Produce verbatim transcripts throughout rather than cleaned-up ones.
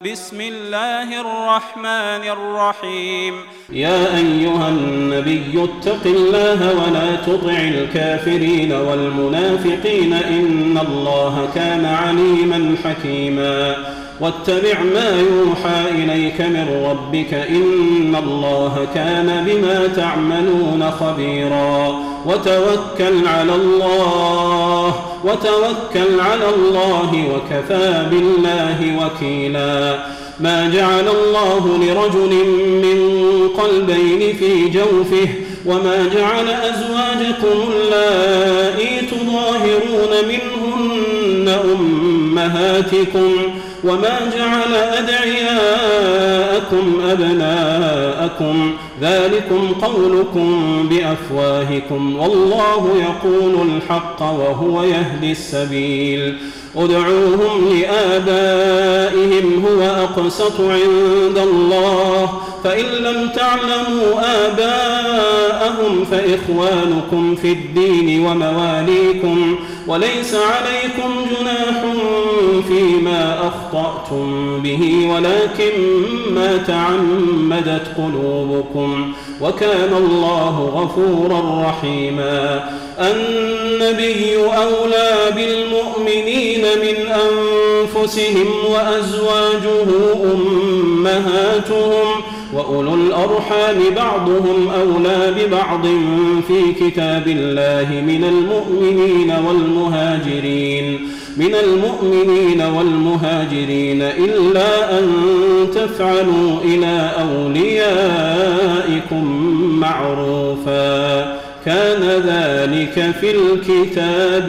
بسم الله الرحمن الرحيم. يا أيها النبي اتق الله ولا تطع الكافرين والمنافقين إن الله كان عليما حكيما. واتبع ما يوحى إليك من ربك إن الله كان بما تعملون خبيرا. وتوكل على الله وتوكل على الله وكفى بالله وكيلا. ما جعل الله لرجل من قلبين في جوفه وما جعل أزواجكم اللائي تظاهرون منهن أمهاتكم وما جعل أدعياءكم أبناءكم ذلكم قولكم بأفواهكم والله يقول الحق وهو يهدي السبيل. ادعوهم لآبائهم هو أقسط عند الله فإن لم تعلموا آباءهم فإخوانكم في الدين ومواليكم وليس عليكم جناح فيما أخطأتم به ولكن ما تعمدت قلوبكم وكان الله غفورا رحيما. النبي أولى بالمؤمنين من أنفسهم وأزواجه أمهاتهم وأولو الأرحام بعضهم أولى ببعض في كتاب الله من المؤمنين والمهاجرين من المؤمنين والمهاجرين إلا أن تفعلوا إلى أوليائكم معروفا كان ذلك في الكتاب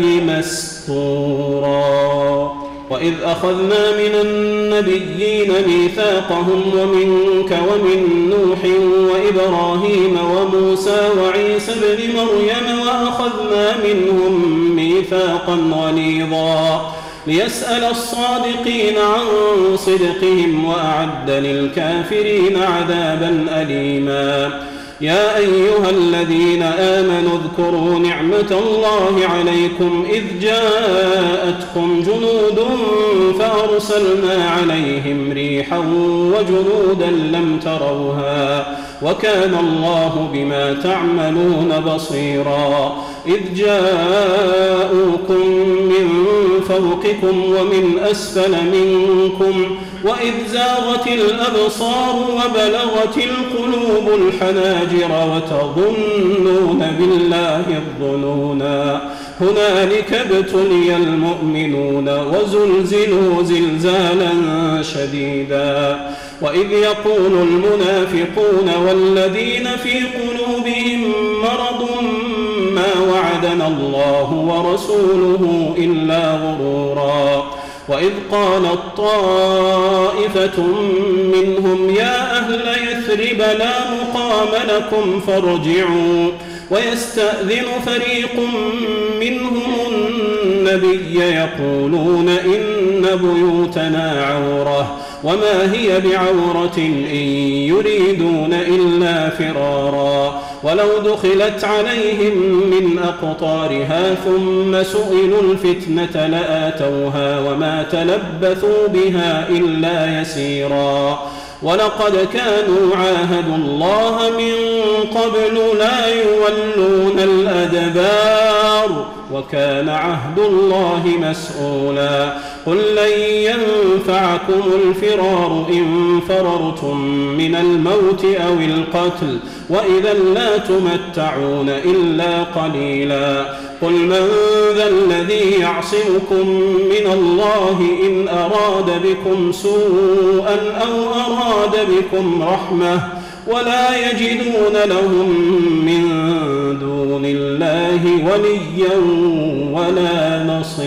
مسطورا. وإذ أخذنا من النبيين ميثاقهم ومنك ومن نوح وإبراهيم وموسى وعيسى ابن مريم وأخذنا منهم ميثاقا غليظا ليسأل الصادقين عن صدقهم وأعد للكافرين عذابا أليما. يا أيها الذين آمنوا اذكروا نعمة الله عليكم إذ جاءتكم جنود فأرسلنا عليهم ريحا وجنودا لم تروها وكان الله بما تعملون بصيرا. إذ جاءوكم من فوقكم ومن أسفل منكم وإذ زاغت الأبصار وبلغت القلوب الحناجر وتظنون بالله الظنونا. هنالك ابتلي المؤمنون وزلزلوا زلزالا شديدا. وإذ يقول المنافقون والذين في قلوبهم مرض ما وعدنا الله ورسوله إلا غرورا. وإذ قالت طائفة منهم يا أهل يثرب لا مقام لكم فارجعوا ويستأذن فريق منهم النبي يقولون إن بيوتنا عورة وما هي بعورة إن يريدون إلا فرارا. ولو دخلت عليهم من أقطارها ثم سئلوا الفتنة لآتوها وما تلبثوا بها إلا يسيرا. ولقد كانوا عاهدوا الله من قبل لا يولون الأدبار وكان عهد الله مسؤولا. قل لن ينفعكم الفرار إن فررتم من الموت أو القتل وإذا لا تمتعون إلا قليلا. قل من ذا الذي يعصمكم من الله إن أراد بكم سوءا أو أراد بكم رحمة ولا يجدون لهم من دون الله وليا ولا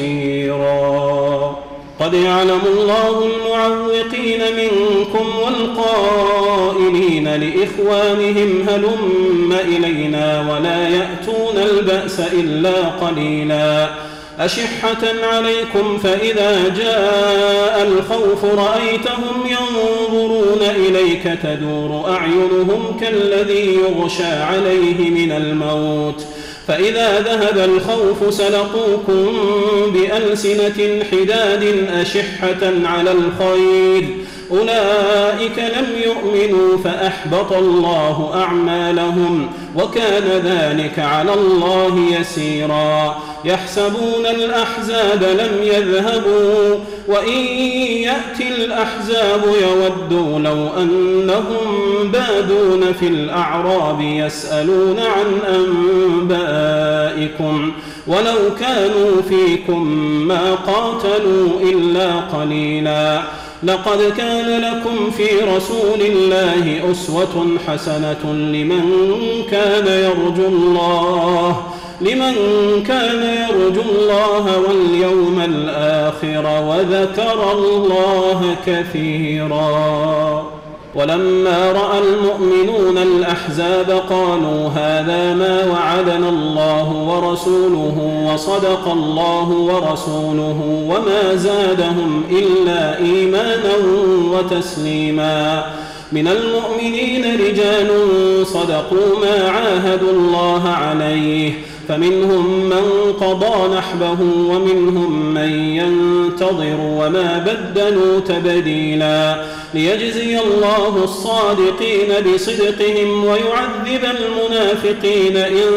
نصيرا. قد يعلم الله المعوقين منكم والقائلين لإخوانهم هلم إلينا ولا يأتون البأس إلا قليلا. أشحة عليكم فإذا جاء الخوف رأيتهم ينظرون إليك تدور أعينهم كالذي يغشى عليه من الموت فإذا ذهب الخوف سلقوكم بألسنة حداد أشحة على الخير أولئك لم يؤمنوا فأحبط الله أعمالهم وكان ذلك على الله يسيرا يحسبون الأحزاب لم يذهبوا وإن يأتي الأحزاب يودوا لو أنهم بادون في الأعراب يسألون عن أنبائكم ولو كانوا فيكم ما قاتلوا إلا قليلا لقد كان لكم في رسول الله أسوة حسنة لمن كان يرجو الله لمن كان يرجو الله واليوم الآخر وذكر الله كثيرا ولما رأى المؤمنون الأحزاب قالوا هذا ما وعدنا الله ورسوله وصدق الله ورسوله وما زادهم إلا إيمانا وتسليما من المؤمنين رجال صدقوا ما عاهدوا الله عليه فمنهم من قضى نحبه ومنهم من ينتظر وما بدلوا تبديلا ليجزي الله الصادقين بصدقهم ويعذب المنافقين إن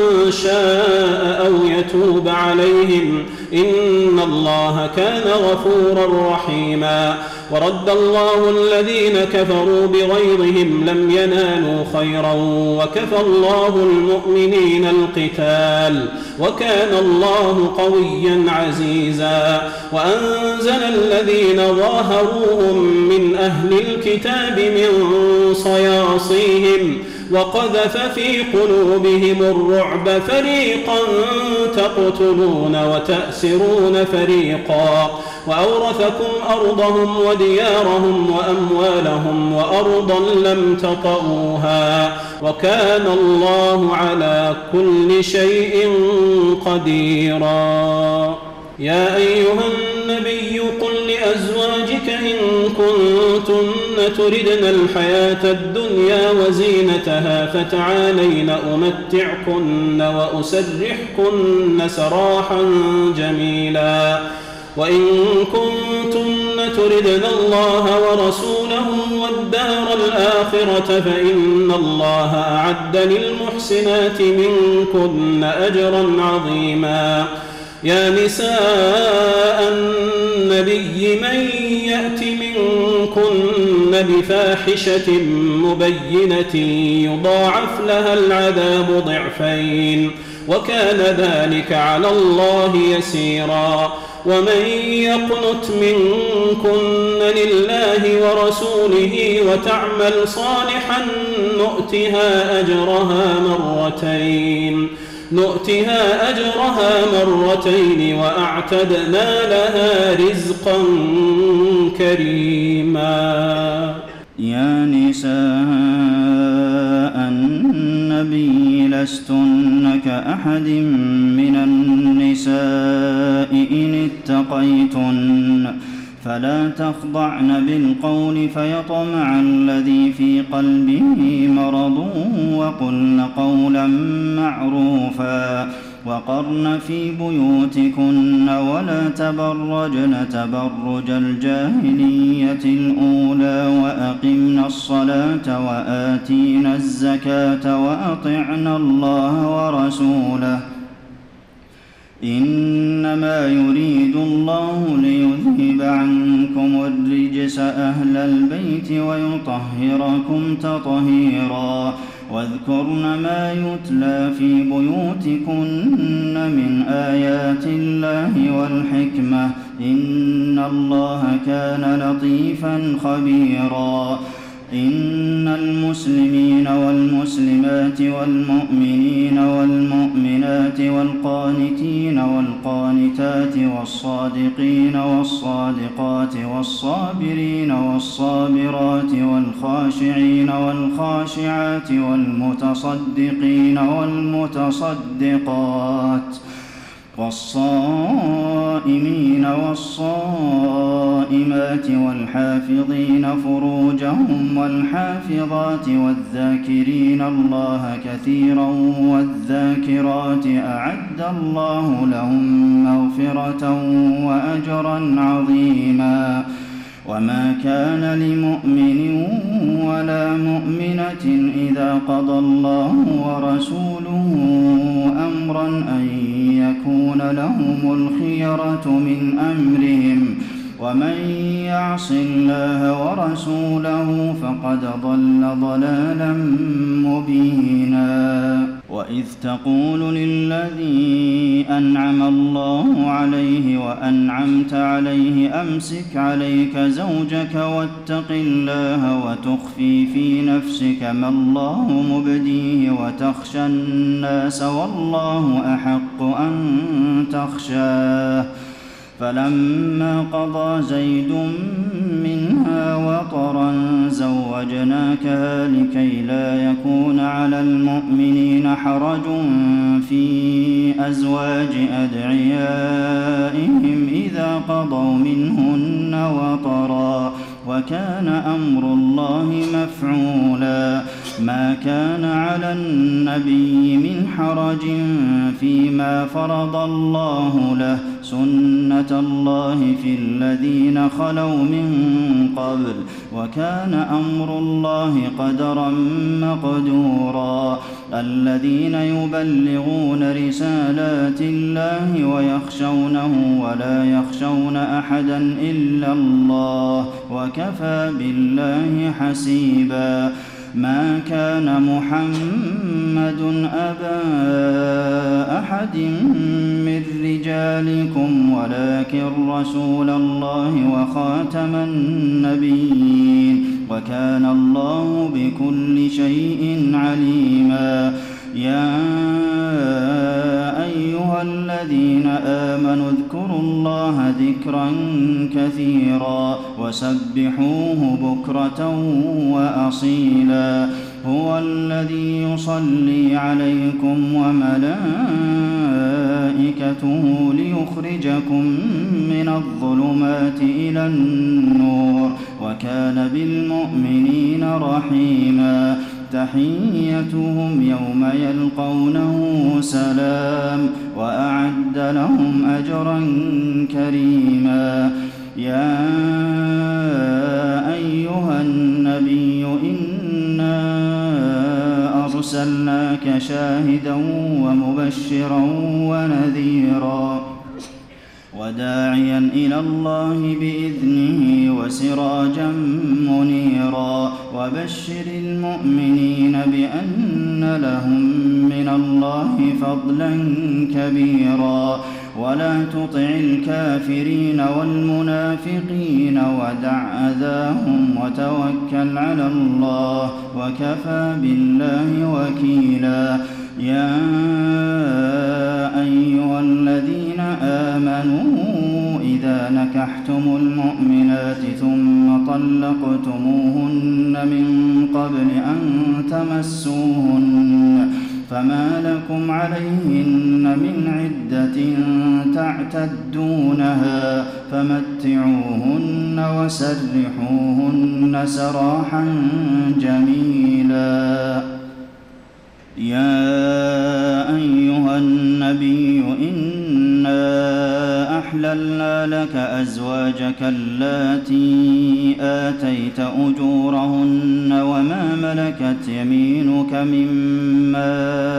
شاء أو يتوب عليهم إن الله كان غفورا رحيما ورد الله الذين كفروا بغيظهم لم ينالوا خيرا وكفى الله المؤمنين القتال وكان الله قويا عزيزا وأنزل الذين ظاهروهم من أهل الكتاب من صياصيهم وقذف في قلوبهم الرعب فريقا تقتلون وتأسرون فريقا وأورثكم أرضهم وديارهم وأموالهم وأرضا لم تطئوها وكان الله على كل شيء قديرا يا أيها النبي قل لأزواجك إن كنتن تردن الحياة الدنيا وزينتها فتعالين أمتعكن وأسرحكن سراحا جميلا وإن كنتن تردن الله ورسوله والدار الآخرة فإن الله أعد للمحسنات منكن أجرا عظيما يا نساء النبي من يأت منكن بفاحشة مبينة يضاعف لها العذاب ضعفين وكان ذلك على الله يسيرا ومن يقنت منكن لله ورسوله وتعمل صالحا نؤتها أجرها مرتين نؤتها أجرها مرتين وأعتدنا لها رزقا كريما يا نساء النبي لستن كأحد من النساء إن اتقيتن فلا تخضعن بالقول فيطمع الذي في قلبه مرض وقلن قولا معروفا وقرن في بيوتكن ولا تبرجن تبرج الجاهلية الأولى وأقمن الصلاة وآتينا الزكاة وأطعنا الله ورسوله إنما يريد الله ليذهب عنكم الرجس أهل البيت ويطهركم تطهيرا واذكرن ما يتلى في بيوتكن من آيات الله والحكمة إن الله كان لطيفا خبيرا إن المسلمين والمسلمات والمؤمنين والمؤمنات والقانتين والقانتات والصادقين والصادقات والصابرين والصابرات والخاشعين والخاشعات والمتصدقين والمتصدقات والصائمين والصائمات والحافظين فروجهم والحافظات والذاكرين الله كثيرا والذاكرات أعد الله لهم مغفرة وأجرا عظيما وما كان لمؤمن ولا مؤمنة إذا قضى الله ورسوله أمرا أن يكون لهم الخيرة من أمرهم ومن يعص الله ورسوله فقد ضل ضلالا مبينا وإذ تقول للذي أنعم الله عليه وأنعمت عليه أمسك عليك زوجك واتق الله وتخفي في نفسك ما الله مبديه وتخشى الناس والله أحق أن تخشاه فلما قضى زيد منها وطرا زوجناكها لكي لا يكون على المؤمنين حرج في أزواج أدعيائهم إذا قضوا منهن وطرا وكان أمر الله مفعولا ما كان على النبي من حرج فيما فرض الله له سنة الله في الذين خلوا من قبل وكان أمر الله قدرا مقدورا الذين يبلغون رسالات الله ويخشونه ولا يخشون أحدا إلا الله وكفى بالله حسيبا ما كان محمد أبا أحد من رجالكم ولكن رسول الله وخاتم النبيين وكان الله بكل شيء عليما يا أيها الذين آمنوا اذكروا الله ذكرا كثيرا وسبحوه بكرة وأصيلا هو الذي يصلي عليكم وملائكته ليخرجكم من الظلمات إلى النور وكان بالمؤمنين رحيما تحيتهم يوم يلقونه سلام وأعد لهم أجرا كريما يا أيها النبي إنا أرسلناك شاهدا ومبشرا ونذيرا وداعيا إلى الله بإذنه وسراجا منيرا وبشر المؤمنين بأن لهم من الله فضلا كبيرا ولا تطع الكافرين والمنافقين ودع أذاهم وتوكل على الله وكفى بالله وكيلا يا أيها الذين آمنوا إذا نكحتم المؤمنات ثم طلقتموهن من قبل أن تمسوهن فما لكم عليهن من عدة تعتدونها فمتعوهن وسرحوهن سراحا جميلا يا أيها النبي إنا أحللنا لك أزواجك اللاتي آتيت أجورهن وما ملكت يمينك مما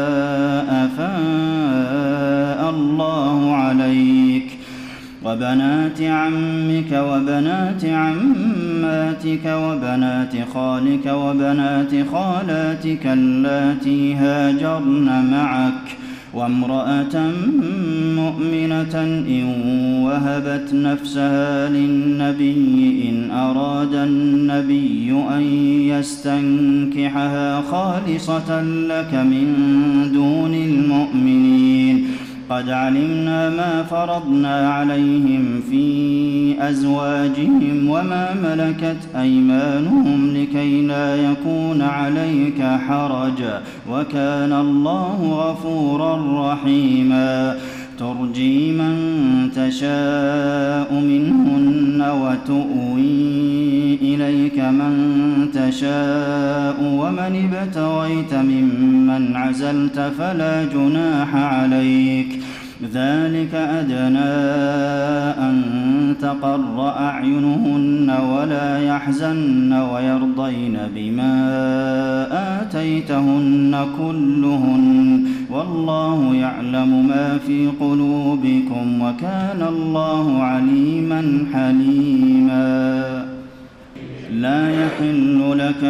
أفاء الله عليك وبنات عمك وبنات عماتك وبنات خالك وبنات خالاتك اللاتي هاجرن معك وامرأة مؤمنة إن وهبت نفسها للنبي إن أراد النبي أن يستنكحها خالصة لك من دون المؤمنين قد علمنا ما فرضنا عليهم في أزواجهم وما ملكت أيمانهم لكي لا يكون عليك حرج وكان الله غفورا رحيما ترجي من تشاء منهن وتؤوي إليك من تشاء ومن ابتغيت ممن عزلت فلا جناح عليك ذلك أدنى أن تقر أعينهن ولا يحزن ويرضين بما آتيتهن كلهن والله يعلم ما في قلوبكم وكان الله عليما حليما لا يحل لك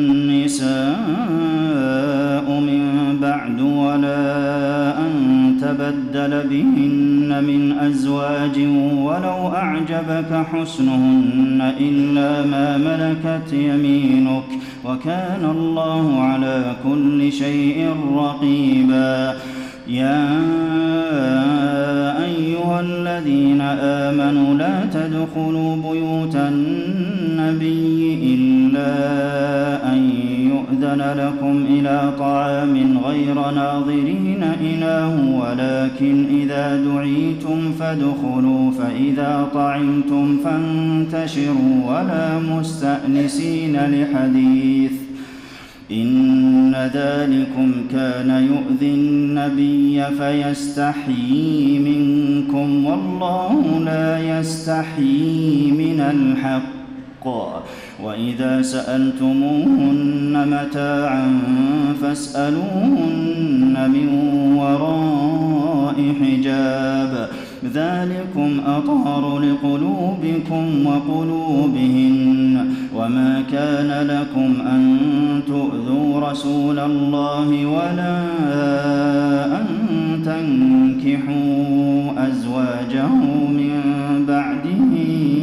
النساء من بعد ولا أن تبدل بهن من أزواج ولو أعجبك حسنهن إلا ما ملكت يمينك وكان الله على كل شيء رقيبا يا أيها الذين آمنوا لا تدخلوا بيوت النبي إلا أن يؤذن لكم إلى طعام غير ناظرين إناه ولكن إذا دعيتم فادخلوا فإذا طعمتم فانتشروا ولا مستأنسين لحديث إن ذلكم كان يؤذي النبي فيستحيي منكم والله لا يستحيي من الحق وإذا سألتموهن متاعا فاسألوهن من وراء حجاب ذلكم أطهر لقلوبكم وقلوبهن وما كان لكم أن تؤذوا رسول الله ولا أن تنكحوا أزواجه من بعده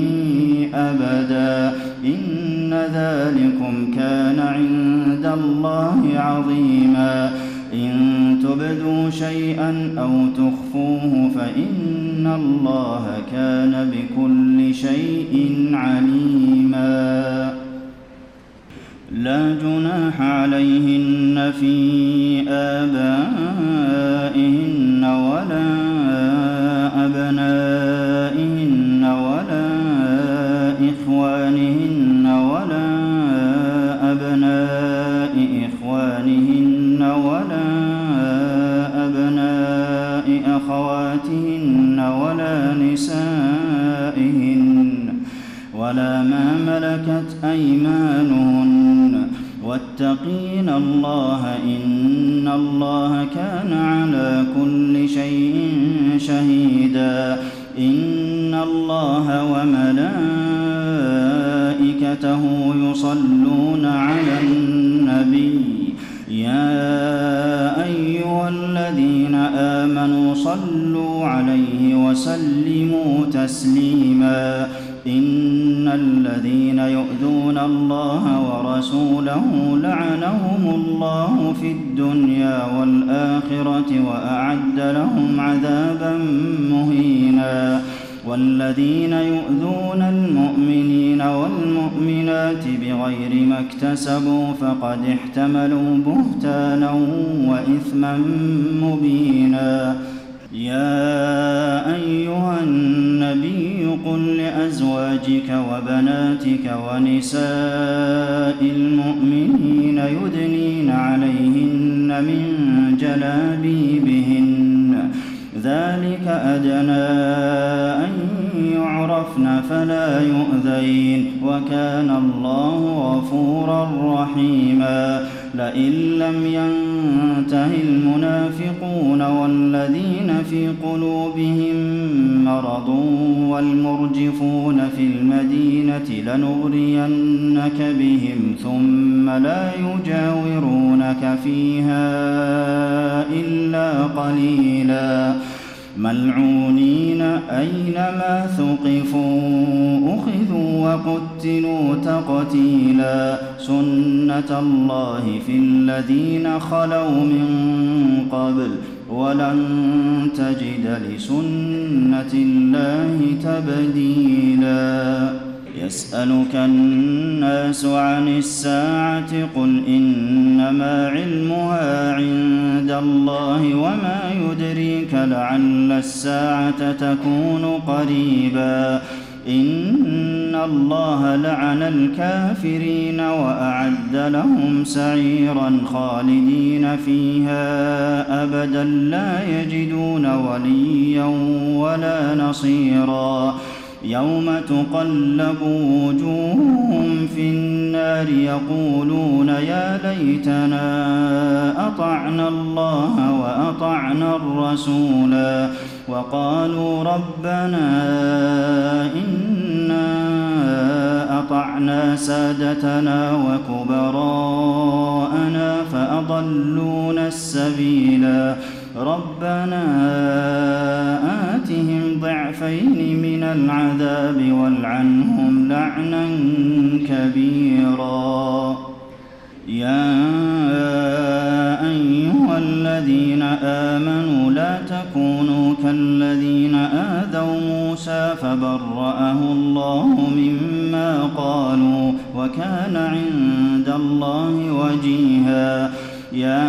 أبدا إن ذلكم كان عند الله عظيما إن تبدوا شيئا أو تخفوه فإن الله كان بكل شيء عليما لا جناح عليهن في آبائهن ولا أبنائهن ولا إخوانهن ولا أبناء إخوانهن ولا أبناء أخواتهن ولا نسائهن ولا ما ملكت أيمانهن واتقين الله إن الله كان على كل شيء شهيدا إن الله وملائكته يصلون على النبي يا أيها الذين آمنوا صلوا عليه وسلموا تسليما إن الذين يؤذون الله ورسوله لعنهم الله في الدنيا والآخرة وأعد لهم عذابا مهينا والذين يؤذون المؤمنين والمؤمنات بغير ما اكتسبوا فقد احتملوا بهتانا وإثما مبينا يا أيها النبي قل لأزواجك وبناتك ونساء المؤمنين يدنين عليهن من جلابيبهن ذلك أدنى أن يعرفن فلا يؤذين وكان الله غفورا رحيما لئن لم ينته المنافقون والذين في قلوبهم مرض والمرجفون في المدينة لنغرينك بهم ثم لا يجاورونك فيها إلا قليلا ملعونين أينما ثقفوا أخذوا وقتلوا تقتيلا سنة الله في الذين خلوا من قبل ولن تجد لسنة الله تبديلا يسألك الناس عن الساعة قل إنما علمها عند الله وما يدريك لعل الساعة تكون قريبا إن الله لعن الكافرين وأعد لهم سعيرا خالدين فيها أبدا لا يجدون وليا ولا نصيرا يوم تقلب وجوههم في النار يقولون يا ليتنا أطعنا الله وأطعنا الرسولا وقالوا ربنا إنا أطعنا سادتنا وكبراءنا فأضلونا السبيلا ربنا آتهم ضعفين من العذاب والعنهم لعنا كبيرا يا أيها الذين آمنوا لا تكونوا كالذين آذوا موسى فبرأه الله مما قالوا وكان عند الله وجيها يا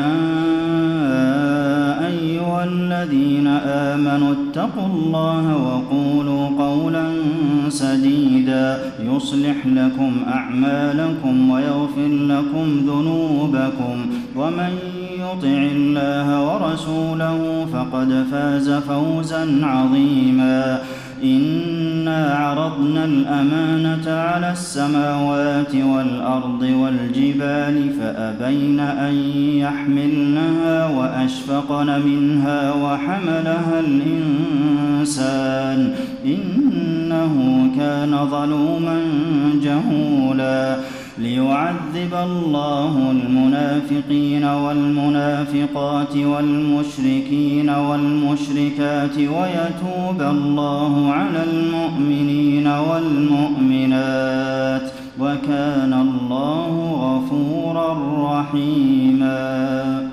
أيها الذين آمنوا اتقوا الله وقولوا قولا سديدا يصلح لكم أعمالكم ويغفر لكم ذنوبكم ومن يطع الله ورسوله فقد فاز فوزا عظيما إنا عرضنا الأمانة على السماوات والأرض والجبال فأبين أن يحملنها وأشفقن منها وحملها الإنسان إنه كان ظلوما جهولا ليعذب الله المنافقين والمنافقات والمشركين والمشركات ويتوب الله على المؤمنين والمؤمنات وكان الله غفورا رحيما